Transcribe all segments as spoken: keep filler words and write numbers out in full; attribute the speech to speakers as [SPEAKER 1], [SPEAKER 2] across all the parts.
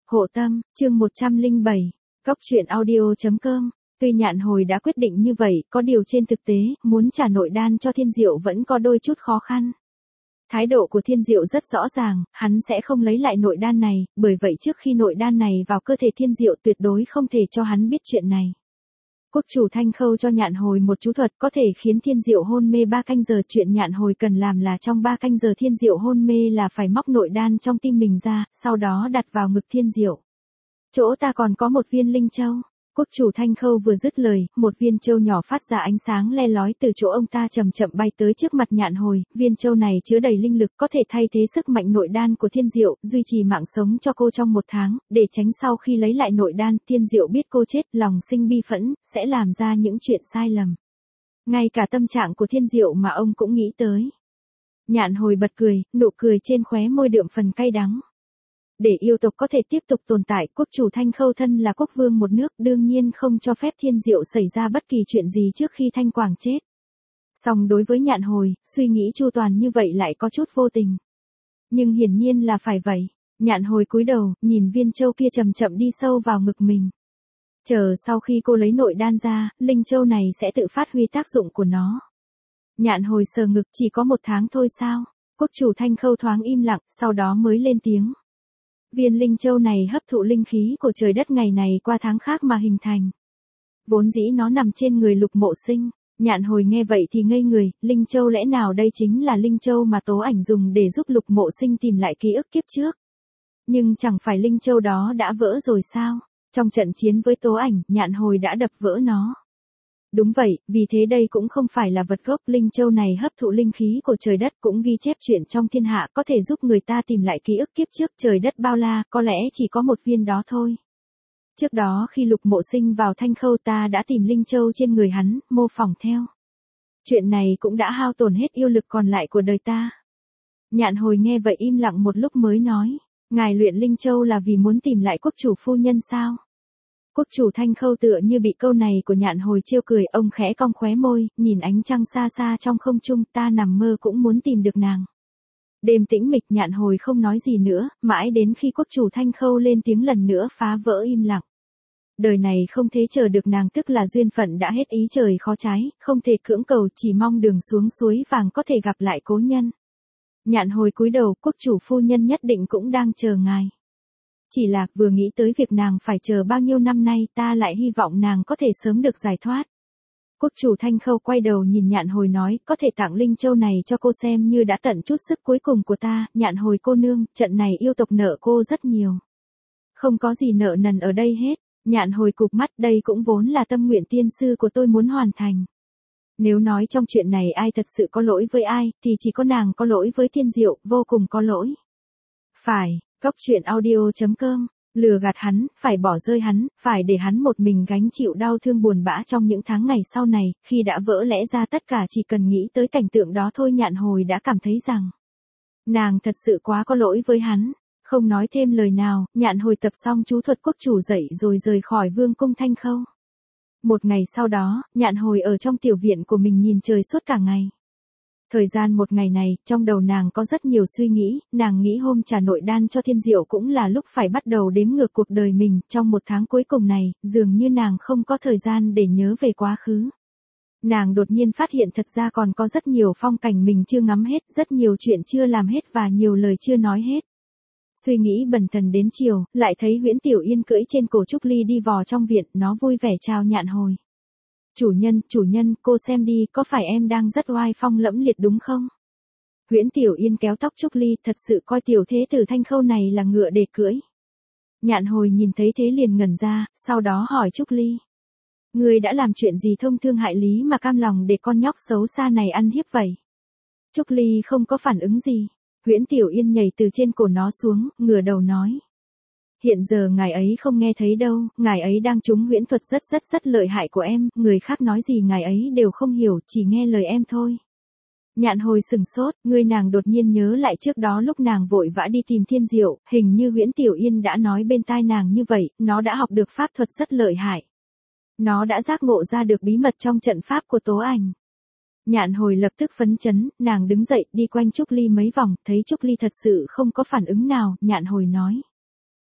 [SPEAKER 1] Hộ tâm, chương một trăm lẻ bảy, Cóc truyện audio chấm com. Tuy Nhạn Hồi đã quyết định như vậy, có điều trên thực tế, muốn trả nội đan cho Thiên Diệu vẫn có đôi chút khó khăn. Thái độ của Thiên Diệu rất rõ ràng, hắn sẽ không lấy lại nội đan này, bởi vậy trước khi nội đan này vào cơ thể Thiên Diệu tuyệt đối không thể cho hắn biết chuyện này. Quốc chủ Thanh Khâu cho Nhạn Hồi một chú thuật có thể khiến Thiên Diệu hôn mê ba canh giờ. Chuyện Nhạn Hồi cần làm là trong ba canh giờ Thiên Diệu hôn mê là phải móc nội đan trong tim mình ra, sau đó đặt vào ngực Thiên Diệu. Chỗ ta còn có một viên linh châu. Quốc chủ Thanh Khâu vừa dứt lời, một viên châu nhỏ phát ra ánh sáng le lói từ chỗ ông ta chậm chậm bay tới trước mặt Nhạn Hồi. Viên châu này chứa đầy linh lực có thể thay thế sức mạnh nội đan của Thiên Diệu, duy trì mạng sống cho cô trong một tháng, để tránh sau khi lấy lại nội đan, Thiên Diệu biết cô chết, lòng sinh bi phẫn, sẽ làm ra những chuyện sai lầm. Ngay cả tâm trạng của Thiên Diệu mà ông cũng nghĩ tới. Nhạn Hồi bật cười, nụ cười trên khóe môi đượm phần cay đắng. Để yêu tộc có thể tiếp tục tồn tại, quốc chủ Thanh Khâu thân là quốc vương một nước, đương nhiên không cho phép Thiên Diệu xảy ra bất kỳ chuyện gì trước khi Thanh Quảng chết. Song đối với Nhạn Hồi, suy nghĩ chu toàn như vậy lại có chút vô tình. Nhưng hiển nhiên là phải vậy. Nhạn Hồi cúi đầu, nhìn viên châu kia chậm chậm đi sâu vào ngực mình. Chờ sau khi cô lấy nội đan ra, linh châu này sẽ tự phát huy tác dụng của nó. Nhạn Hồi sờ ngực, chỉ có một tháng thôi sao? Quốc chủ Thanh Khâu thoáng im lặng, sau đó mới lên tiếng. Viên linh châu này hấp thụ linh khí của trời đất ngày này qua tháng khác mà hình thành. Vốn dĩ nó nằm trên người Lục Mộ Sinh. Nhạn Hồi nghe vậy thì ngây người, linh châu lẽ nào đây chính là linh châu mà Tố Ảnh dùng để giúp Lục Mộ Sinh tìm lại ký ức kiếp trước. Nhưng chẳng phải linh châu đó đã vỡ rồi sao? Trong trận chiến với Tố Ảnh, Nhạn Hồi đã đập vỡ nó. Đúng vậy, vì thế đây cũng không phải là vật gốc, linh châu này hấp thụ linh khí của trời đất, cũng ghi chép chuyện trong thiên hạ có thể giúp người ta tìm lại ký ức kiếp trước. Trời đất bao la, có lẽ chỉ có một viên đó thôi. Trước đó khi Lục Mộ Sinh vào Thanh Khâu ta đã tìm linh châu trên người hắn, mô phỏng theo. Chuyện này cũng đã hao tổn hết yêu lực còn lại của đời ta. Nhạn Hồi nghe vậy im lặng một lúc mới nói, ngài luyện linh châu là vì muốn tìm lại quốc chủ phu nhân sao? Quốc chủ Thanh Khâu tựa như bị câu này của Nhạn Hồi trêu cười, ông khẽ cong khóe môi, nhìn ánh trăng xa xa trong không trung, ta nằm mơ cũng muốn tìm được nàng. Đêm tĩnh mịch, Nhạn Hồi không nói gì nữa, mãi đến khi quốc chủ Thanh Khâu lên tiếng lần nữa phá vỡ im lặng. Đời này không thể chờ được nàng, tức là duyên phận đã hết, ý trời khó trái, không thể cưỡng cầu, chỉ mong đường xuống suối vàng có thể gặp lại cố nhân. Nhạn Hồi cúi đầu, quốc chủ phu nhân nhất định cũng đang chờ ngài. Chỉ là, vừa nghĩ tới việc nàng phải chờ bao nhiêu năm nay, ta lại hy vọng nàng có thể sớm được giải thoát. Quốc chủ Thanh Khâu quay đầu nhìn Nhạn Hồi nói, có thể tặng linh châu này cho cô xem như đã tận chút sức cuối cùng của ta. Nhạn Hồi cô nương, trận này yêu tộc nợ cô rất nhiều. Không có gì nợ nần ở đây hết. Nhạn Hồi cụp mắt, đây cũng vốn là tâm nguyện tiên sư của tôi muốn hoàn thành. Nếu nói trong chuyện này ai thật sự có lỗi với ai, thì chỉ có nàng có lỗi với Thiên Diệu, vô cùng có lỗi. Phải. Cóc truyện audio chấm com, lừa gạt hắn, phải bỏ rơi hắn, phải để hắn một mình gánh chịu đau thương buồn bã trong những tháng ngày sau này, khi đã vỡ lẽ ra tất cả chỉ cần nghĩ tới cảnh tượng đó thôi Nhạn Hồi đã cảm thấy rằng nàng thật sự quá có lỗi với hắn. Không nói thêm lời nào, Nhạn Hồi tập xong chú thuật quốc chủ dậy rồi rời khỏi vương cung Thanh Khâu. Một ngày sau đó, Nhạn Hồi ở trong tiểu viện của mình nhìn trời suốt cả ngày. Thời gian một ngày này, trong đầu nàng có rất nhiều suy nghĩ, nàng nghĩ hôm trả nội đan cho Thiên Diệu cũng là lúc phải bắt đầu đếm ngược cuộc đời mình, trong một tháng cuối cùng này, dường như nàng không có thời gian để nhớ về quá khứ. Nàng đột nhiên phát hiện thật ra còn có rất nhiều phong cảnh mình chưa ngắm hết, rất nhiều chuyện chưa làm hết và nhiều lời chưa nói hết. Suy nghĩ bần thần đến chiều, lại thấy Huyễn Tiểu Yên cưỡi trên cổ Trúc Ly đi vò trong viện, nó vui vẻ chào Nhạn Hồi. Chủ nhân, chủ nhân, cô xem đi, có phải em đang rất oai phong lẫm liệt đúng không? Huyễn Tiểu Yên kéo tóc Trúc Ly, thật sự coi tiểu thế tử Thanh Khâu này là ngựa để cưỡi. Nhạn Hồi nhìn thấy thế liền ngẩn ra, sau đó hỏi Trúc Ly. Ngươi đã làm chuyện gì thông thương hại lý mà cam lòng để con nhóc xấu xa này ăn hiếp vậy? Trúc Ly không có phản ứng gì. Huyễn Tiểu Yên nhảy từ trên cổ nó xuống, ngửa đầu nói. Hiện giờ ngài ấy không nghe thấy đâu, ngài ấy đang trúng huyễn thuật rất rất rất lợi hại của em, người khác nói gì ngài ấy đều không hiểu, chỉ nghe lời em thôi. Nhạn Hồi sừng sốt, người nàng đột nhiên nhớ lại trước đó lúc nàng vội vã đi tìm Thiên Diệu, hình như Huyễn Tiểu Yên đã nói bên tai nàng như vậy, nó đã học được pháp thuật rất lợi hại. Nó đã giác ngộ ra được bí mật trong trận pháp của Tố Ảnh. Nhạn Hồi lập tức phấn chấn, nàng đứng dậy, đi quanh Trúc Ly mấy vòng, thấy Trúc Ly thật sự không có phản ứng nào, Nhạn Hồi nói.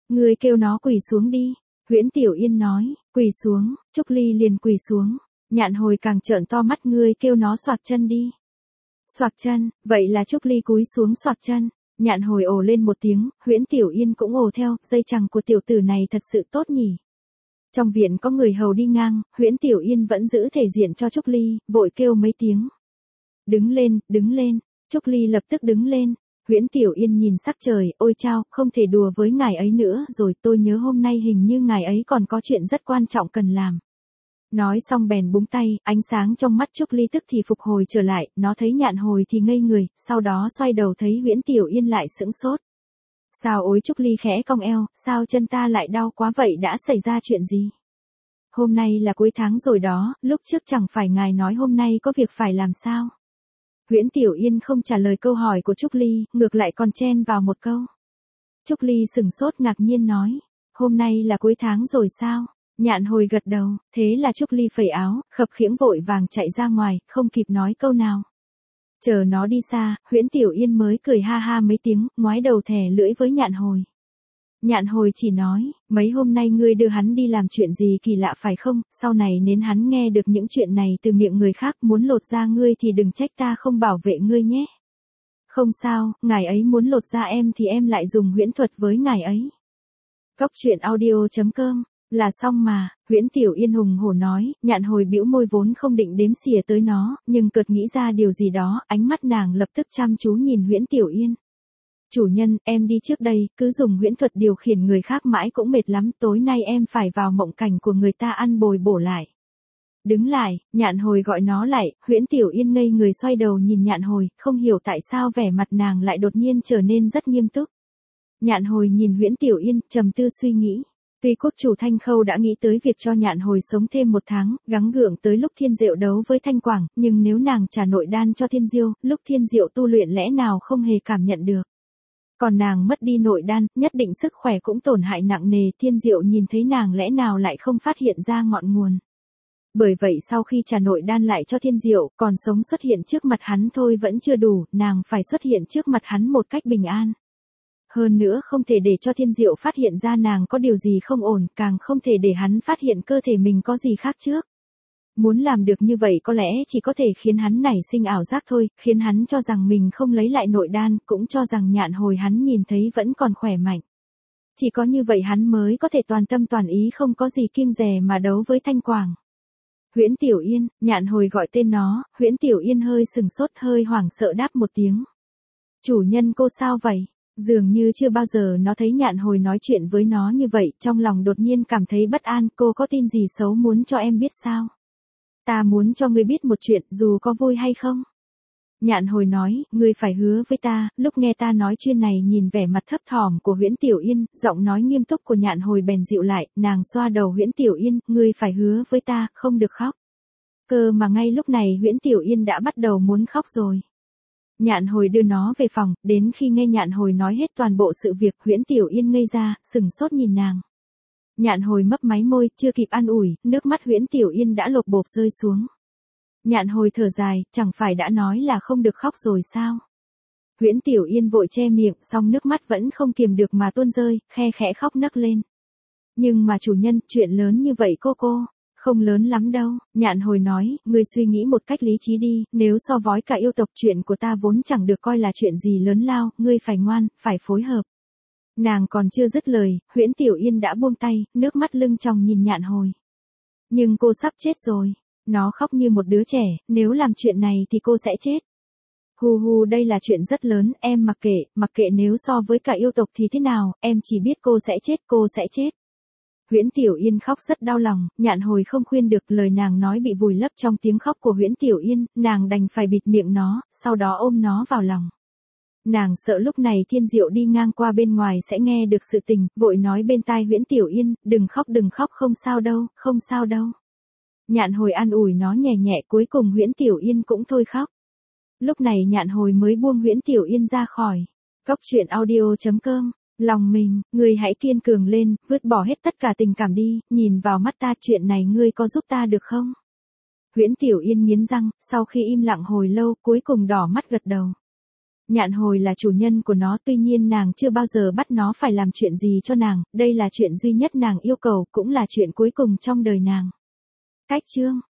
[SPEAKER 1] Ngươi kêu nó quỳ xuống đi. Huyễn Tiểu Yên nói, quỳ xuống, Trúc Ly liền quỳ xuống. Nhạn Hồi càng trợn to mắt, ngươi kêu nó xoạc chân đi. Xoạc chân, vậy là Trúc Ly cúi xuống xoạc chân. Nhạn Hồi ồ lên một tiếng, Huyễn Tiểu Yên cũng ồ theo, dây chằng của tiểu tử này thật sự tốt nhỉ. Trong viện có người hầu đi ngang, Huyễn Tiểu Yên vẫn giữ thể diện cho Trúc Ly, vội kêu mấy tiếng. Đứng lên, đứng lên, Trúc Ly lập tức đứng lên. Huyễn Tiểu Yên nhìn sắc trời, ôi chao, không thể đùa với ngài ấy nữa rồi, tôi nhớ hôm nay hình như ngài ấy còn có chuyện rất quan trọng cần làm. Nói xong bèn búng tay, ánh sáng trong mắt Trúc Ly tức thì phục hồi trở lại, nó thấy Nhạn Hồi thì ngây người, sau đó xoay đầu thấy Huyễn Tiểu Yên lại sững sốt. Sao ối, Trúc Ly khẽ cong eo, sao chân ta lại đau quá vậy, đã xảy ra chuyện gì? Hôm nay là cuối tháng rồi đó, lúc trước chẳng phải ngài nói hôm nay có việc phải làm sao? Huyễn Tiểu Yên không trả lời câu hỏi của Trúc Ly, ngược lại còn chen vào một câu. Trúc Ly sừng sốt ngạc nhiên nói, hôm nay là cuối tháng rồi sao? Nhạn Hồi gật đầu, thế là Trúc Ly phẩy áo, khập khiễng vội vàng chạy ra ngoài, không kịp nói câu nào. Chờ nó đi xa, Huyễn Tiểu Yên mới cười ha ha mấy tiếng, ngoái đầu thè lưỡi với Nhạn Hồi. Nhạn Hồi chỉ nói, mấy hôm nay ngươi đưa hắn đi làm chuyện gì kỳ lạ phải không, sau này nếu hắn nghe được những chuyện này từ miệng người khác muốn lột da ngươi thì đừng trách ta không bảo vệ ngươi nhé. Không sao, ngài ấy muốn lột da em thì em lại dùng huyễn thuật với ngài ấy. Cóc truyện audio chấm com là xong mà, Huyễn Tiểu Yên hùng hổ nói. Nhạn Hồi bĩu môi vốn không định đếm xỉa tới nó, nhưng chợt nghĩ ra điều gì đó, ánh mắt nàng lập tức chăm chú nhìn Huyễn Tiểu Yên. Chủ nhân, em đi trước đây, cứ dùng huyễn thuật điều khiển người khác mãi cũng mệt lắm, tối nay em phải vào mộng cảnh của người ta ăn bồi bổ lại. Đứng lại, Nhạn Hồi gọi nó lại, Huyễn Tiểu Yên ngây người xoay đầu nhìn Nhạn Hồi, không hiểu tại sao vẻ mặt nàng lại đột nhiên trở nên rất nghiêm túc. Nhạn Hồi nhìn Huyễn Tiểu Yên, trầm tư suy nghĩ. Tuy quốc chủ Thanh Khâu đã nghĩ tới việc cho Nhạn Hồi sống thêm một tháng, gắng gượng tới lúc Thiên Diệu đấu với Thanh Quảng, nhưng nếu nàng trả nội đan cho Thiên Diêu, lúc Thiên Diệu tu luyện lẽ nào không hề cảm nhận được. Còn nàng mất đi nội đan, nhất định sức khỏe cũng tổn hại nặng nề, Thiên Diệu nhìn thấy nàng lẽ nào lại không phát hiện ra ngọn nguồn. Bởi vậy sau khi trả nội đan lại cho Thiên Diệu, còn sống xuất hiện trước mặt hắn thôi vẫn chưa đủ, nàng phải xuất hiện trước mặt hắn một cách bình an. Hơn nữa không thể để cho Thiên Diệu phát hiện ra nàng có điều gì không ổn, càng không thể để hắn phát hiện cơ thể mình có gì khác trước. Muốn làm được như vậy có lẽ chỉ có thể khiến hắn nảy sinh ảo giác thôi, khiến hắn cho rằng mình không lấy lại nội đan, cũng cho rằng Nhạn Hồi hắn nhìn thấy vẫn còn khỏe mạnh. Chỉ có như vậy hắn mới có thể toàn tâm toàn ý không có gì kiêng dè mà đấu với Thanh Quảng. Huyễn Tiểu Yên, Nhạn Hồi gọi tên nó, Huyễn Tiểu Yên hơi sừng sốt hơi hoảng sợ đáp một tiếng. Chủ nhân cô sao vậy? Dường như chưa bao giờ nó thấy Nhạn Hồi nói chuyện với nó như vậy, trong lòng đột nhiên cảm thấy bất an, cô có tin gì xấu muốn cho em biết sao? Ta muốn cho ngươi biết một chuyện, dù có vui hay không. Nhạn Hồi nói, ngươi phải hứa với ta. Lúc nghe ta nói chuyện này nhìn vẻ mặt thấp thỏm của Huyễn Tiểu Yên, giọng nói nghiêm túc của Nhạn Hồi bèn dịu lại, nàng xoa đầu Huyễn Tiểu Yên, ngươi phải hứa với ta, không được khóc. Cơ mà ngay lúc này Huyễn Tiểu Yên đã bắt đầu muốn khóc rồi. Nhạn Hồi đưa nó về phòng, đến khi nghe Nhạn Hồi nói hết toàn bộ sự việc, Huyễn Tiểu Yên ngây ra, sừng sốt nhìn nàng. Nhạn Hồi mấp máy môi, chưa kịp an ủi, nước mắt Huyễn Tiểu Yên đã lộp bộp rơi xuống. Nhạn Hồi thở dài, chẳng phải đã nói là không được khóc rồi sao? Huyễn Tiểu Yên vội che miệng, song nước mắt vẫn không kiềm được mà tuôn rơi, khe khẽ khóc nấc lên. Nhưng mà chủ nhân, chuyện lớn như vậy cô cô, không lớn lắm đâu. Nhạn Hồi nói, ngươi suy nghĩ một cách lý trí đi, nếu so với cả yêu tộc chuyện của ta vốn chẳng được coi là chuyện gì lớn lao, ngươi phải ngoan, phải phối hợp. Nàng còn chưa dứt lời, Huyễn Tiểu Yên đã buông tay, nước mắt lưng tròng nhìn Nhạn Hồi. Nhưng cô sắp chết rồi. Nó khóc như một đứa trẻ, nếu làm chuyện này thì cô sẽ chết. Hù hù, đây là chuyện rất lớn, em mặc kệ, mặc kệ nếu so với cả yêu tộc thì thế nào, em chỉ biết cô sẽ chết, cô sẽ chết. Huyễn Tiểu Yên khóc rất đau lòng, Nhạn Hồi không khuyên được, lời nàng nói bị vùi lấp trong tiếng khóc của Huyễn Tiểu Yên, nàng đành phải bịt miệng nó, sau đó ôm nó vào lòng. Nàng sợ lúc này Thiên Diệu đi ngang qua bên ngoài sẽ nghe được sự tình, vội nói bên tai Huyễn Tiểu Yên, đừng khóc đừng khóc, không sao đâu, không sao đâu. Nhạn Hồi an ủi nó nhẹ nhẹ, cuối cùng Huyễn Tiểu Yên cũng thôi khóc. Lúc này Nhạn Hồi mới buông Huyễn Tiểu Yên ra khỏi. Cóc truyện audio chấm com, lòng mình, ngươi hãy kiên cường lên, vứt bỏ hết tất cả tình cảm đi, nhìn vào mắt ta, chuyện này ngươi có giúp ta được không? Huyễn Tiểu Yên nghiến răng, sau khi im lặng hồi lâu, cuối cùng đỏ mắt gật đầu. Nhạn hồi là chủ nhân của nó, tuy nhiên nàng chưa bao giờ bắt nó phải làm chuyện gì cho nàng, đây là chuyện duy nhất nàng yêu cầu, cũng là chuyện cuối cùng trong đời nàng. Cách chương